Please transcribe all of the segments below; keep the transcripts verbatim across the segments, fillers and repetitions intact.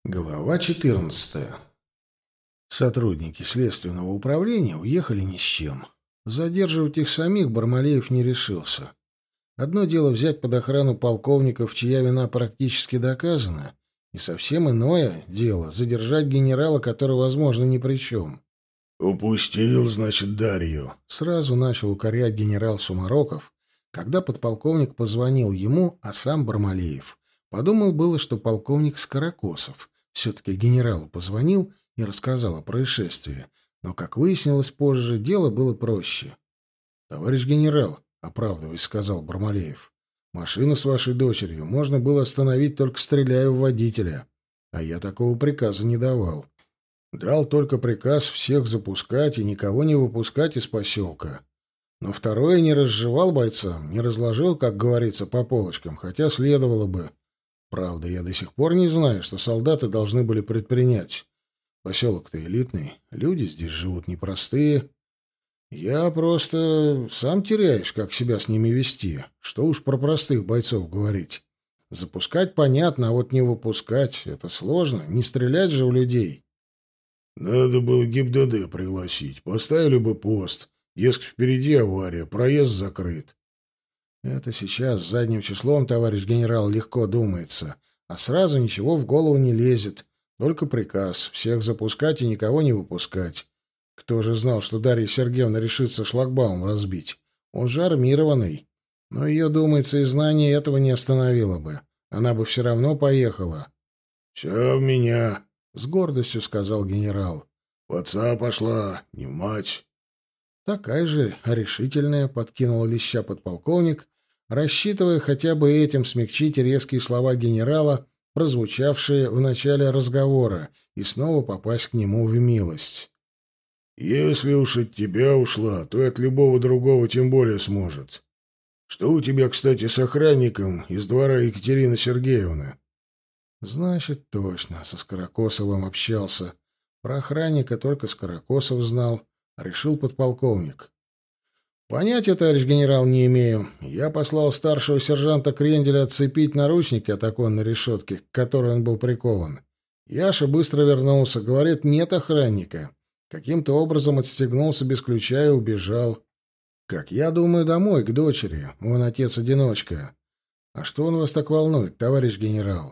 Глава четырнадцатая. Сотрудники следственного управления уехали ни с чем. Задерживать их самих Бармалеев не решился. Одно дело взять под охрану полковников, чья вина практически доказана, и совсем иное дело задержать генерала, который, возможно, ни при чем. «Упустил, значит, Дарью», — сразу начал укорять генерал Сумароков, когда подполковник позвонил ему, а сам Бармалеев подумал было, что полковник Скорокосов все-таки генералу позвонил и рассказал о происшествии, но, как выяснилось позже, дело было проще. «Товарищ генерал», — оправдываясь, сказал Бармалеев, — «машину с вашей дочерью можно было остановить, только стреляя в водителя, а я такого приказа не давал. Дал только приказ всех запускать и никого не выпускать из поселка. Но второе не разжевал бойцам, не разложил, как говорится, по полочкам, хотя следовало бы. Правда, я до сих пор не знаю, что солдаты должны были предпринять. Поселок-то элитный, люди здесь живут непростые. Я просто сам теряюсь, как себя с ними вести. Что уж про простых бойцов говорить. Запускать понятно, а вот не выпускать — это сложно, не стрелять же в людей». «Надо было ГИБДД пригласить. Поставили бы пост. Дескать, впереди авария, проезд закрыт». «Это сейчас задним числом, товарищ генерал, легко думается, а сразу ничего в голову не лезет. Только приказ — всех запускать и никого не выпускать. Кто же знал, что Дарья Сергеевна решится шлагбаум разбить? Он же армированный. Но ее, думается, и знание этого не остановило бы. Она бы все равно поехала». «Все в меня», — с гордостью сказал генерал. «В отца пошла, не в мать». Такая же решительная, подкинул леща подполковник, рассчитывая хотя бы этим смягчить резкие слова генерала, прозвучавшие в начале разговора, и снова попасть к нему в милость. «Если уж от тебя ушла, то и от любого другого тем более сможет. Что у тебя, кстати, с охранником из двора Екатерины Сергеевны?» «Значит, точно, со Скорокосовым общался. Про охранника только Скорокосов знал», — решил подполковник. «Понятия, товарищ генерал, не имею. Я послал старшего сержанта Кренделя отцепить наручники от оконной решетки, к которой он был прикован. Яша быстро вернулся, говорит, нет охранника. Каким-то образом отстегнулся без ключа и убежал. Как я думаю, домой, к дочери. Он отец-одиночка. А что он вас так волнует, товарищ генерал?»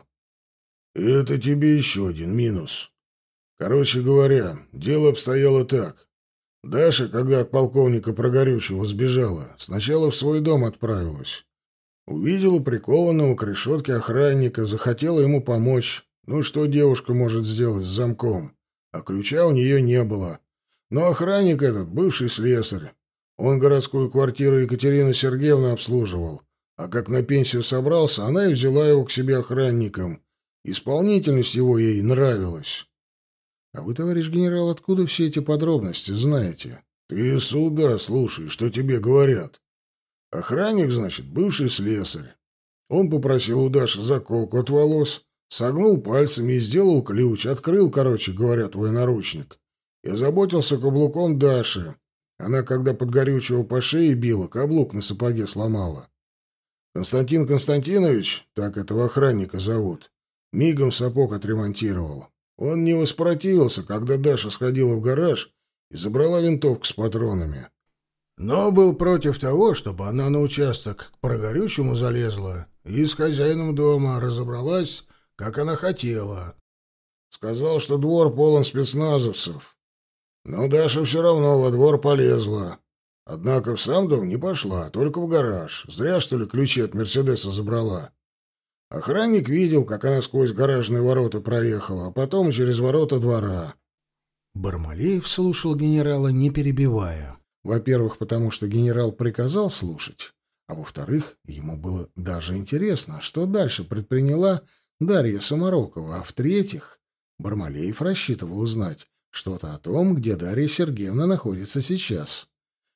«Это тебе еще один минус. Короче говоря, дело обстояло так. Даша, когда от полковника Прогорючего сбежала, сначала в свой дом отправилась. Увидела прикованного к решетке охранника, захотела ему помочь. Ну, что девушка может сделать с замком? А ключа у нее не было. Но охранник этот — бывший слесарь. Он городскую квартиру Екатерины Сергеевны обслуживал. А как на пенсию собрался, она и взяла его к себе охранником. Исполнительность его ей нравилась». «А вы, товарищ генерал, откуда все эти подробности знаете?» «Ты сюда слушай, что тебе говорят. Охранник, значит, бывший слесарь. Он попросил у Даши заколку от волос, согнул пальцами и сделал ключ, открыл, короче говоря, твой наручник. И озаботился каблуком Даши. Она, когда Подгорючего по шее била, каблук на сапоге сломала. Константин Константинович, так этого охранника зовут, мигом сапог отремонтировал. Он не воспротивился, когда Даша сходила в гараж и забрала винтовку с патронами. Но был против того, чтобы она на участок к Прогорючему залезла и с хозяином дома разобралась, как она хотела. Сказал, что двор полон спецназовцев. Но Даша все равно во двор полезла. Однако в сам дом не пошла, только в гараж. Зря, что ли, ключи от «Мерседеса» забрала. Охранник видел, как она сквозь гаражные ворота проехала, а потом через ворота двора». Бармалеев слушал генерала, не перебивая. Во-первых, потому что генерал приказал слушать, а во-вторых, ему было даже интересно, что дальше предприняла Дарья Сумарокова, а в-третьих, Бармалеев рассчитывал узнать что-то о том, где Дарья Сергеевна находится сейчас.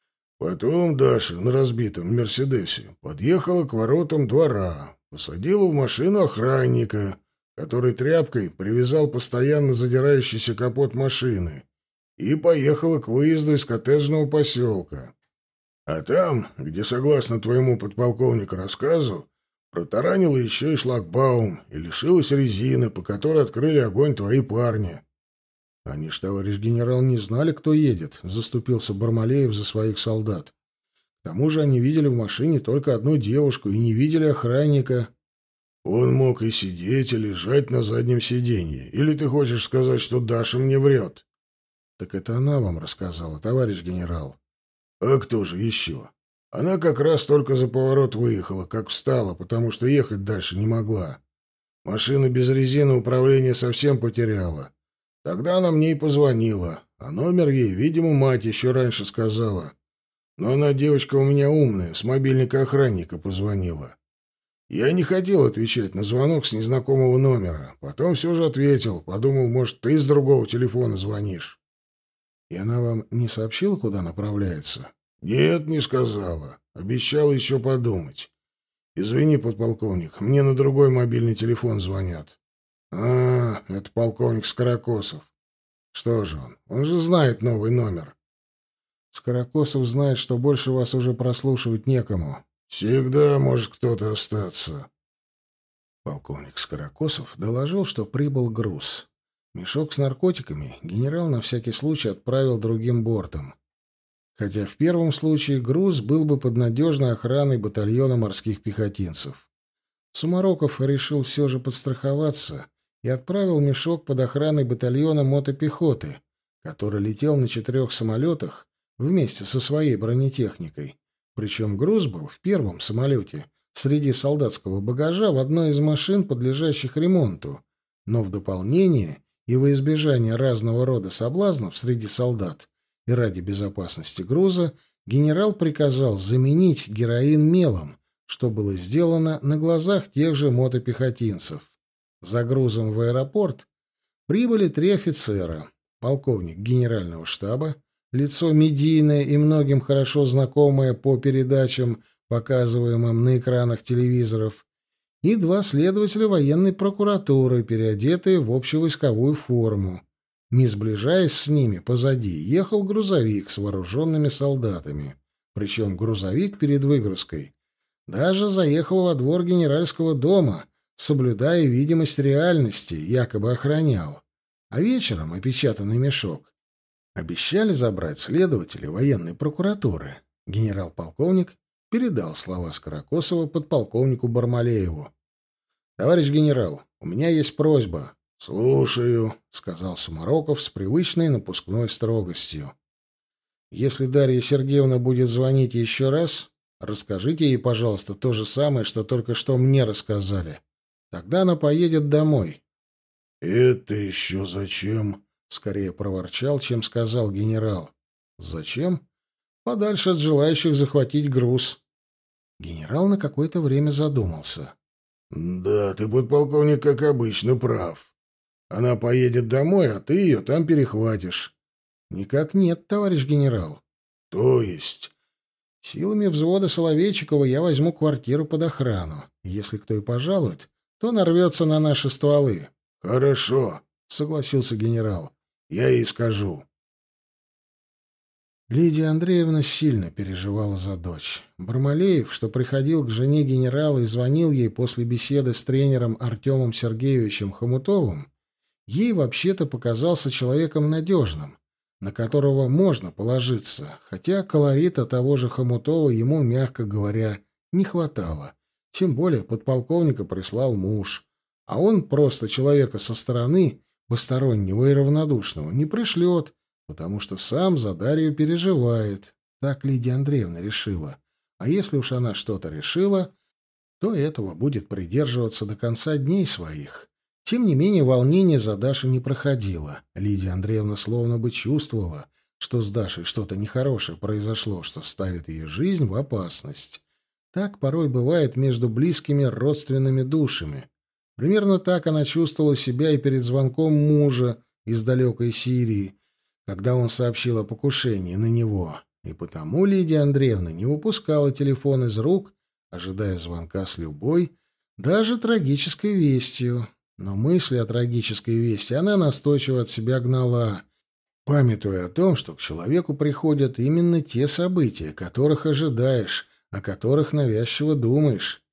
Потом Даша на разбитом «Мерседесе» подъехала к воротам двора, посадила в машину охранника, который тряпкой привязал постоянно задирающийся капот машины, и поехала к выезду из коттеджного поселка. А там, где, согласно твоему подполковнику рассказу, Протаранила еще и шлагбаум и лишилась резины, по которой открыли огонь твои парни. — Они ж, товарищ генерал, не знали, кто едет, — заступился Бармалеев за своих солдат. К тому же они видели в машине только одну девушку и не видели охранника. — Он мог и сидеть, и лежать на заднем сиденье. Или ты хочешь сказать, что Даша мне врет? — Так это она вам рассказала, товарищ генерал. — А кто же еще? Она как раз только за поворот выехала, как встала, потому что ехать дальше не могла. Машина без резины управления совсем потеряла. Тогда она мне и позвонила, а номер ей, видимо, мать еще раньше сказала. Но она, девочка у меня умная, с мобильника охранника позвонила. Я не хотел отвечать на звонок с незнакомого номера. Потом все же ответил, подумал, может, ты с другого телефона звонишь. — И она вам не сообщила, куда направляется? — Нет, не сказала. Обещала еще подумать. Извини, подполковник, мне на другой мобильный телефон звонят. — А, это полковник Скорокосов. Что же он? Он же знает новый номер. — Скорокосов знает, что больше вас уже прослушивать некому. — Всегда может кто-то остаться. Полковник Скорокосов доложил, что прибыл груз. Мешок с наркотиками генерал на всякий случай отправил другим бортом. Хотя в первом случае груз был бы под надежной охраной батальона морских пехотинцев. Сумароков решил все же подстраховаться и отправил мешок под охраной батальона мотопехоты, который летел на четырех самолетах вместе со своей бронетехникой. Причем груз был в первом самолете среди солдатского багажа в одной из машин, подлежащих ремонту, но в дополнение и во избежание разного рода соблазнов среди солдат и ради безопасности груза генерал приказал заменить героин мелом, что было сделано на глазах тех же мотопехотинцев. За грузом в аэропорт прибыли три офицера: полковник генерального штаба, лицо медийное и многим хорошо знакомое по передачам, показываемым на экранах телевизоров, и два следователя военной прокуратуры, переодетые в общевойсковую форму. Не сближаясь с ними, позади ехал грузовик с вооруженными солдатами. Причем грузовик перед выгрузкой даже заехал во двор генеральского дома, соблюдая видимость реальности, якобы охранял. А вечером опечатанный мешок обещали забрать следователи военной прокуратуры. Генерал-полковник передал слова Скорокосова подполковнику Бармалееву. — Товарищ генерал, у меня есть просьба. — Слушаю, — сказал Сумароков с привычной напускной строгостью. — Если Дарья Сергеевна будет звонить еще раз, расскажите ей, пожалуйста, то же самое, что только что мне рассказали. Тогда она поедет домой. — Это еще зачем? — скорее проворчал, чем сказал генерал. — Зачем? Подальше от желающих захватить груз. Генерал на какое-то время задумался. — Да, ты, подполковник, как обычно, прав. Она поедет домой, а ты ее там перехватишь. — Никак нет, товарищ генерал. — То есть? — Силами взвода Соловейчикова я возьму квартиру под охрану. Если кто и пожалует, то нарвется на наши стволы. — Хорошо, — согласился генерал. — Я ей скажу. Лидия Андреевна сильно переживала за дочь. Бармалеев, что приходил к жене генерала и звонил ей после беседы с тренером Артемом Сергеевичем Хомутовым, ей вообще-то показался человеком надежным, на которого можно положиться, хотя колорита того же Хомутова ему, мягко говоря, не хватало. Тем более подполковника прислал муж, а он просто человека со стороны, постороннего и равнодушного, не пришлет, потому что сам за Дарью переживает. Так Лидия Андреевна решила. А если уж она что-то решила, то этого будет придерживаться до конца дней своих. Тем не менее, волнение за Дашу не проходило. Лидия Андреевна словно бы чувствовала, что с Дашей что-то нехорошее произошло, что ставит ее жизнь в опасность. Так порой бывает между близкими родственными душами. Примерно так она чувствовала себя и перед звонком мужа из далекой Сирии, когда он сообщил о покушении на него. И потому Лидия Андреевна не выпускала телефон из рук, ожидая звонка с любой, даже трагической вестью. Но мысли о трагической вести она настойчиво от себя гнала, памятуя о том, что к человеку приходят именно те события, которых ожидаешь, о которых навязчиво думаешь.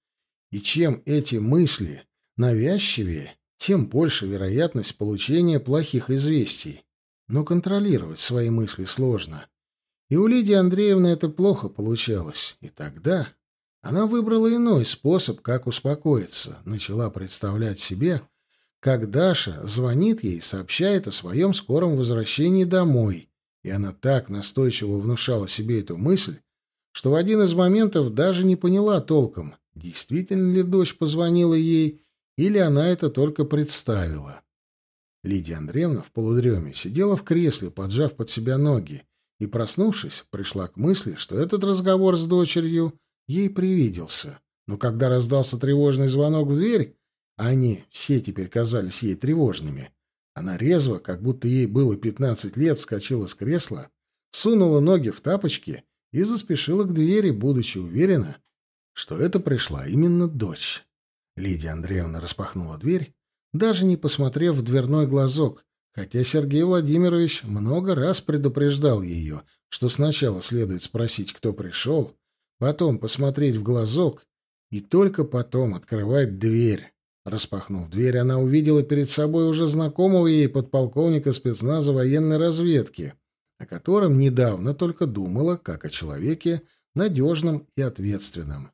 И чем эти мысли навязчивее, тем больше вероятность получения плохих известий. Но контролировать свои мысли сложно. И у Лидии Андреевны это плохо получалось. И тогда она выбрала иной способ, как успокоиться. Начала представлять себе, как Даша звонит ей и сообщает о своем скором возвращении домой. И она так настойчиво внушала себе эту мысль, что в один из моментов даже не поняла толком, действительно ли дочь позвонила ей, или она это только представила. Лидия Андреевна в полудреме сидела в кресле, поджав под себя ноги, и, проснувшись, пришла к мысли, что этот разговор с дочерью ей привиделся. Но когда раздался тревожный звонок в дверь, а они все теперь казались ей тревожными, она резво, как будто ей было пятнадцать лет, вскочила с кресла, сунула ноги в тапочки и заспешила к двери, будучи уверена, что это пришла именно дочь. Лидия Андреевна распахнула дверь, даже не посмотрев в дверной глазок, хотя Сергей Владимирович много раз предупреждал ее, что сначала следует спросить, кто пришел, потом посмотреть в глазок и только потом открывать дверь. Распахнув дверь, она увидела перед собой уже знакомого ей подполковника спецназа военной разведки, о котором недавно только думала, как о человеке надежном и ответственном.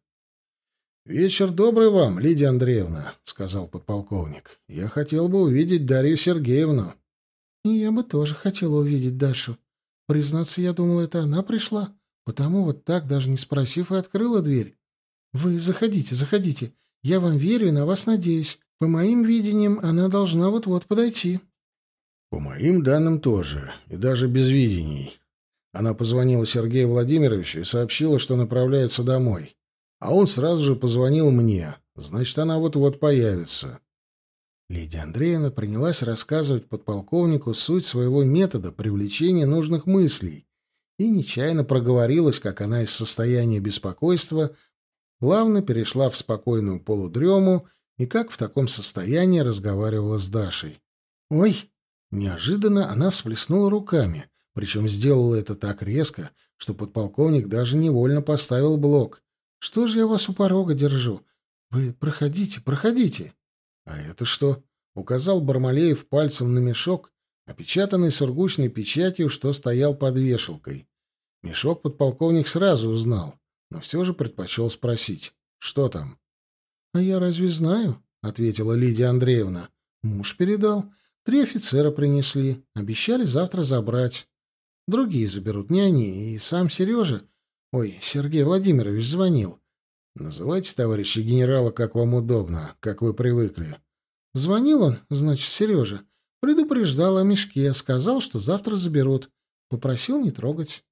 «Вечер добрый вам, Лидия Андреевна», — сказал подполковник. «Я хотел бы увидеть Дарью Сергеевну». «И я бы тоже хотела увидеть Дашу. Признаться, я думала, это она пришла, потому вот так, даже не спросив, и открыла дверь. Вы заходите, заходите. Я вам верю и на вас надеюсь. По моим видениям, она должна вот-вот подойти». «По моим данным тоже, и даже без видений». Она позвонила Сергею Владимировичу и сообщила, что направляется домой. А он сразу же позвонил мне. Значит, она вот-вот появится. Лидия Андреевна принялась рассказывать подполковнику суть своего метода привлечения нужных мыслей и нечаянно проговорилась, как она из состояния беспокойства плавно перешла в спокойную полудрему и как в таком состоянии разговаривала с Дашей. «Ой!» Неожиданно она всплеснула руками, причем сделала это так резко, что подполковник даже невольно поставил блок. «Что же я вас у порога держу? Вы проходите, проходите». «А это что?» — указал Бармалеев пальцем на мешок, опечатанный сургучной печатью, что стоял под вешалкой. Мешок подполковник сразу узнал, но все же предпочел спросить, что там. «А я разве знаю?» — ответила Лидия Андреевна. «Муж передал. Три офицера принесли. Обещали завтра забрать. Другие заберут, не они. И сам Сережа... Ой, Сергей Владимирович звонил. Называйте товарища генерала, как вам удобно, как вы привыкли». Звонил он, значит, Сережа. Предупреждал о мешке, сказал, что завтра заберут. Попросил не трогать.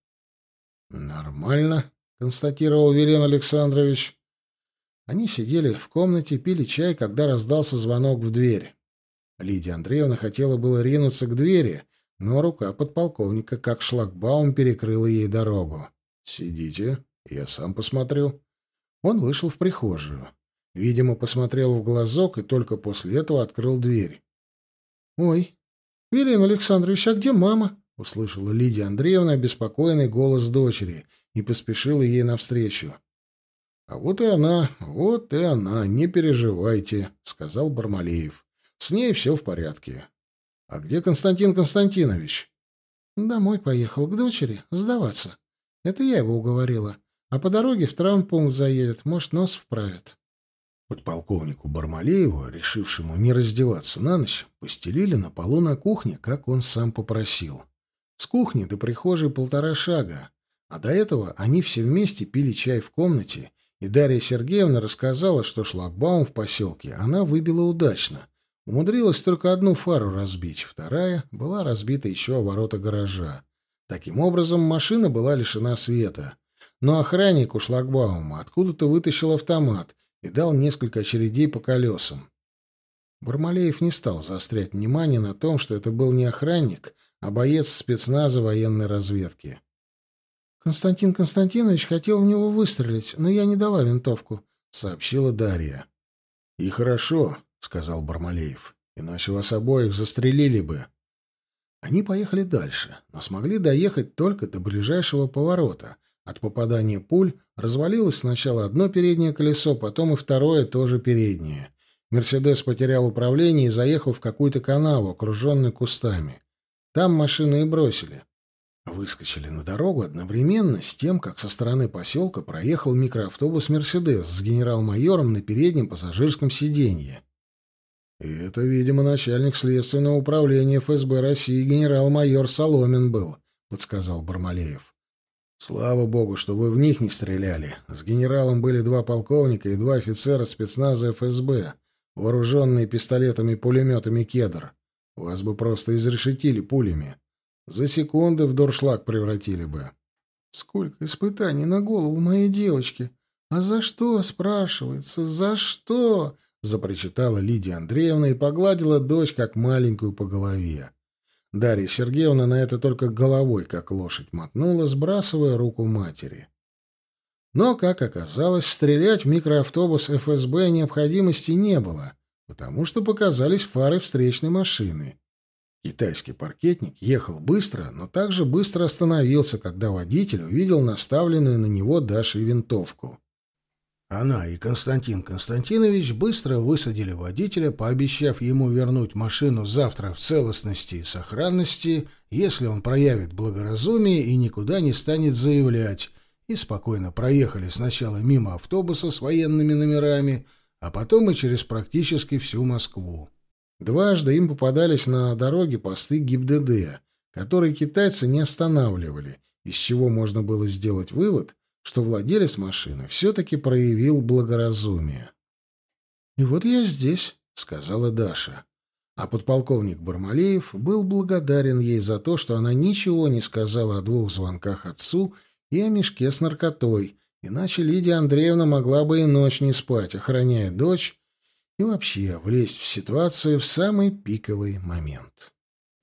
«Нормально», — констатировал Вилен Александрович. Они сидели в комнате, пили чай, когда раздался звонок в дверь. Лидия Андреевна хотела было ринуться к двери, но рука подполковника, как шлагбаум, перекрыла ей дорогу. «Сидите, я сам посмотрю». Он вышел в прихожую. Видимо, посмотрел в глазок и только после этого открыл дверь. «Ой, Вилен Александрович, а где мама?» — услышала Лидия Андреевна обеспокоенный голос дочери и поспешила ей навстречу. «А вот и она, вот и она, не переживайте», — сказал Бармалеев. «С ней все в порядке». «А где Константин Константинович?» «Домой поехал, к дочери, сдаваться. Это я его уговорила. А по дороге в травмпункт заедет, может, нос вправит». Подполковнику Бармалееву, решившему не раздеваться на ночь, постелили на полу на кухне, как он сам попросил. С кухни до прихожей полтора шага, а до этого они все вместе пили чай в комнате, и Дарья Сергеевна рассказала, что шлагбаум в поселке она выбила удачно. Умудрилась только одну фару разбить, вторая была разбита еще о ворота гаража. Таким образом, машина была лишена света. Но охранник у шлагбаума откуда-то вытащил автомат и дал несколько очередей по колесам. Бармалеев не стал заострять внимание на том, что это был не охранник, а боец спецназа военной разведки. «Константин Константинович хотел в него выстрелить, но я не дала винтовку», — сообщила Дарья. «И хорошо», — сказал Бармалеев, — «иначе вас обоих застрелили бы». Они поехали дальше, но смогли доехать только до ближайшего поворота, От попадания пуль развалилось сначала одно переднее колесо, потом и второе, тоже переднее. «Мерседес» потерял управление и заехал в какую-то канаву, окруженную кустами. Там машину и бросили. Выскочили на дорогу одновременно с тем, как со стороны поселка проехал микроавтобус «Мерседес» с генерал-майором на переднем пассажирском сиденье. И это, видимо, начальник следственного управления эф эс бэ России генерал-майор Соломин был, — подсказал Бармалеев. Слава богу, что вы в них не стреляли. С генералом были два полковника и два офицера спецназа эф эс бэ, вооруженные пистолетами и пулеметами «Кедр». Вас бы просто изрешетили пулями. За секунды в дуршлаг превратили бы. Сколько испытаний на голову моей девочки. А за что, спрашивается, за что? Запричитала Лидия Андреевна и погладила дочь, как маленькую, по голове. Дарья Сергеевна на это только головой, как лошадь, мотнула, сбрасывая руку матери. Но, как оказалось, стрелять в микроавтобус эф эс бэ необходимости не было, потому что показались фары встречной машины. Китайский паркетник ехал быстро, но также быстро остановился, когда водитель увидел наставленную на него Дашей винтовку. Она и Константин Константинович быстро высадили водителя, пообещав ему вернуть машину завтра в целостности и сохранности, если он проявит благоразумие и никуда не станет заявлять, и спокойно проехали сначала мимо автобуса с военными номерами, а потом и через практически всю Москву. Дважды им попадались на дороге посты ГИБДД, которые китайцы не останавливали, из чего можно было сделать вывод, что владелец машины все-таки проявил благоразумие. «И вот я здесь», — сказала Даша. А подполковник Бармалеев был благодарен ей за то, что она ничего не сказала о двух звонках отцу и о мешке с наркотой, иначе Лидия Андреевна могла бы и ночь не спать, охраняя дочь, и вообще влезть в ситуацию в самый пиковый момент.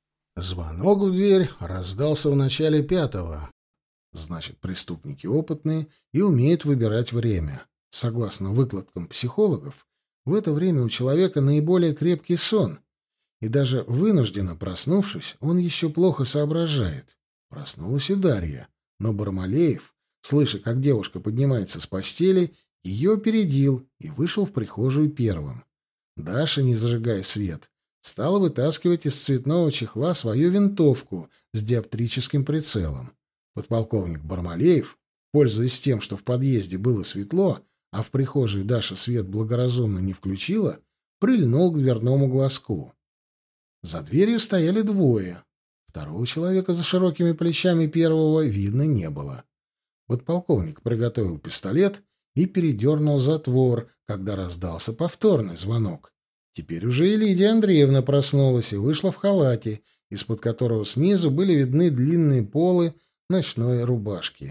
Звонок в дверь раздался в начале пятого. Значит, преступники опытные и умеют выбирать время. Согласно выкладкам психологов, в это время у человека наиболее крепкий сон, и даже вынужденно проснувшись, он еще плохо соображает. Проснулась и Дарья, но Бармалеев, слыша, как девушка поднимается с постели, ее опередил и вышел в прихожую первым. Даша, не зажигая свет, стала вытаскивать из цветного чехла свою винтовку с диоптрическим прицелом. Подполковник Бармалеев, пользуясь тем, что в подъезде было светло, а в прихожей Даша свет благоразумно не включила, прильнул к дверному глазку. За дверью стояли двое. Второго человека за широкими плечами первого видно не было. Подполковник приготовил пистолет и передернул затвор, когда раздался повторный звонок. Теперь уже и Лидия Андреевна проснулась и вышла в халате, из-под которого снизу были видны длинные полы ночной рубашки.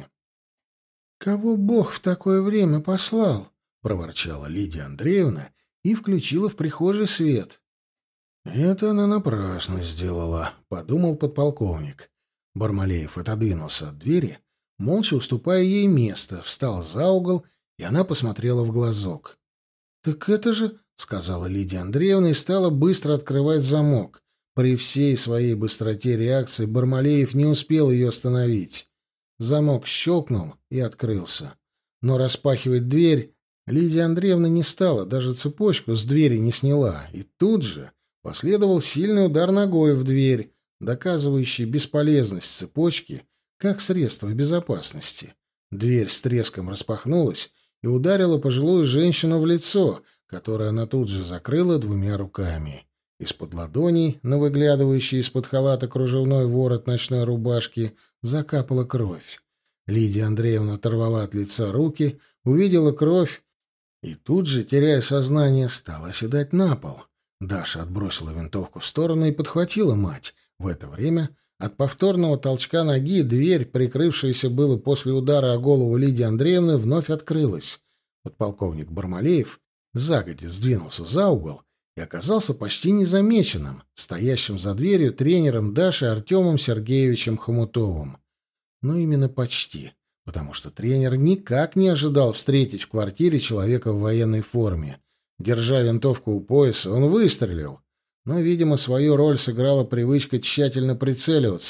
«Кого Бог в такое время послал?» — проворчала Лидия Андреевна и включила в прихожей свет. «Это она напрасно сделала», — подумал подполковник. Бармалеев отодвинулся от двери, молча уступая ей место, встал за угол, и она посмотрела в глазок. «Так это же...» — сказала Лидия Андреевна и стала быстро открывать замок. При всей своей быстроте реакции Бармалеев не успел ее остановить. Замок щелкнул и открылся. Но распахивать дверь Лидия Андреевна не стала, даже цепочку с двери не сняла. И тут же последовал сильный удар ногой в дверь, доказывающий бесполезность цепочки как средство безопасности. Дверь с треском распахнулась и ударила пожилую женщину в лицо, которое она тут же закрыла двумя руками. Из-под ладоней, на выглядывающий из-под халата кружевной ворот ночной рубашки, закапала кровь. Лидия Андреевна оторвала от лица руки, увидела кровь и тут же, теряя сознание, стала оседать на пол. Даша отбросила винтовку в сторону и подхватила мать. В это время от повторного толчка ноги дверь, прикрывшаяся было после удара о голову Лидии Андреевны, вновь открылась. Подполковник Бармалеев загодя сдвинулся за угол и оказался почти незамеченным, стоящим за дверью тренером Даши Артемом Сергеевичем Хомутовым. Но именно почти, потому что тренер никак не ожидал встретить в квартире человека в военной форме. Держа винтовку у пояса, он выстрелил. Но, видимо, свою роль сыграла привычка тщательно прицеливаться,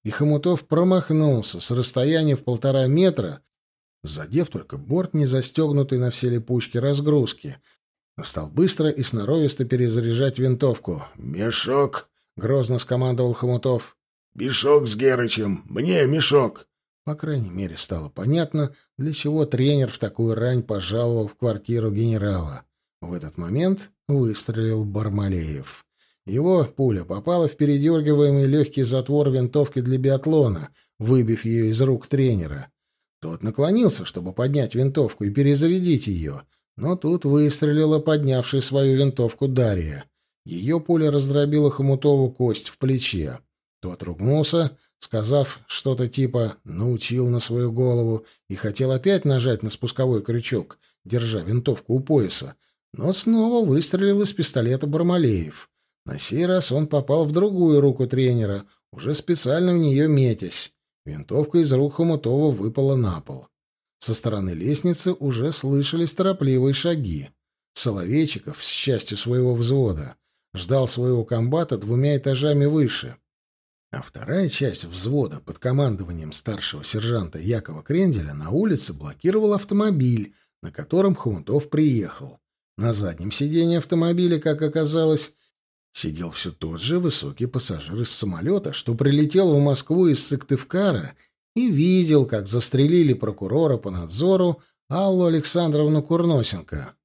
и Хомутов промахнулся с расстояния в полтора метра, задев только борт, не застегнутый на все липучки разгрузки. Стал быстро и сноровисто перезаряжать винтовку. «Мешок!» — грозно скомандовал Хомутов. «Мешок с Герычем! Мне мешок!» По крайней мере, стало понятно, для чего тренер в такую рань пожаловал в квартиру генерала. В этот момент выстрелил Бармалеев. Его пуля попала в передергиваемый легкий затвор винтовки для биатлона, выбив ее из рук тренера. Тот наклонился, чтобы поднять винтовку и перезарядить ее, но тут выстрелила поднявшая свою винтовку Дарья. Ее пуля раздробила Хомутову кость в плече. Тот ругнулся, сказав что-то типа «научил на свою голову», и хотел опять нажать на спусковой крючок, держа винтовку у пояса, но снова выстрелил из пистолета Бармалеев. На сей раз он попал в другую руку тренера, уже специально в нее метясь. Винтовка из рук Хомутова выпала на пол. Со стороны лестницы уже слышались торопливые шаги. Соловейчиков, с частью своего взвода, ждал своего комбата двумя этажами выше. А вторая часть взвода под командованием старшего сержанта Якова Кренделя на улице блокировал автомобиль, на котором Хомутов приехал. На заднем сиденье автомобиля, как оказалось, сидел все тот же высокий пассажир из самолета, что прилетел в Москву из Сыктывкара и видел, как застрелили прокурора по надзору Аллу Александровну Курносенко.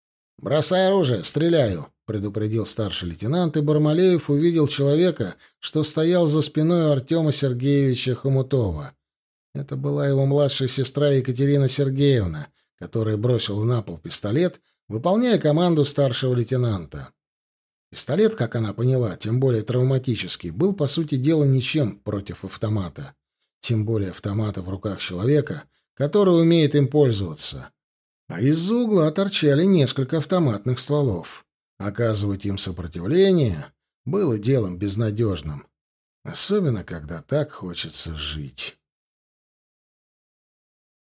«Бросай оружие, стреляю!» — предупредил старший лейтенант, и Бармалеев увидел человека, что стоял за спиной у Артема Сергеевича Хомутова. Это была его младшая сестра Екатерина Сергеевна, которая бросила на пол пистолет, выполняя команду старшего лейтенанта. Пистолет, как она поняла, тем более травматический, был, по сути дела, ничем против автомата. Тем более автомата в руках человека, который умеет им пользоваться. А из-за угла торчали несколько автоматных стволов. Оказывать им сопротивление было делом безнадежным. Особенно, когда так хочется жить.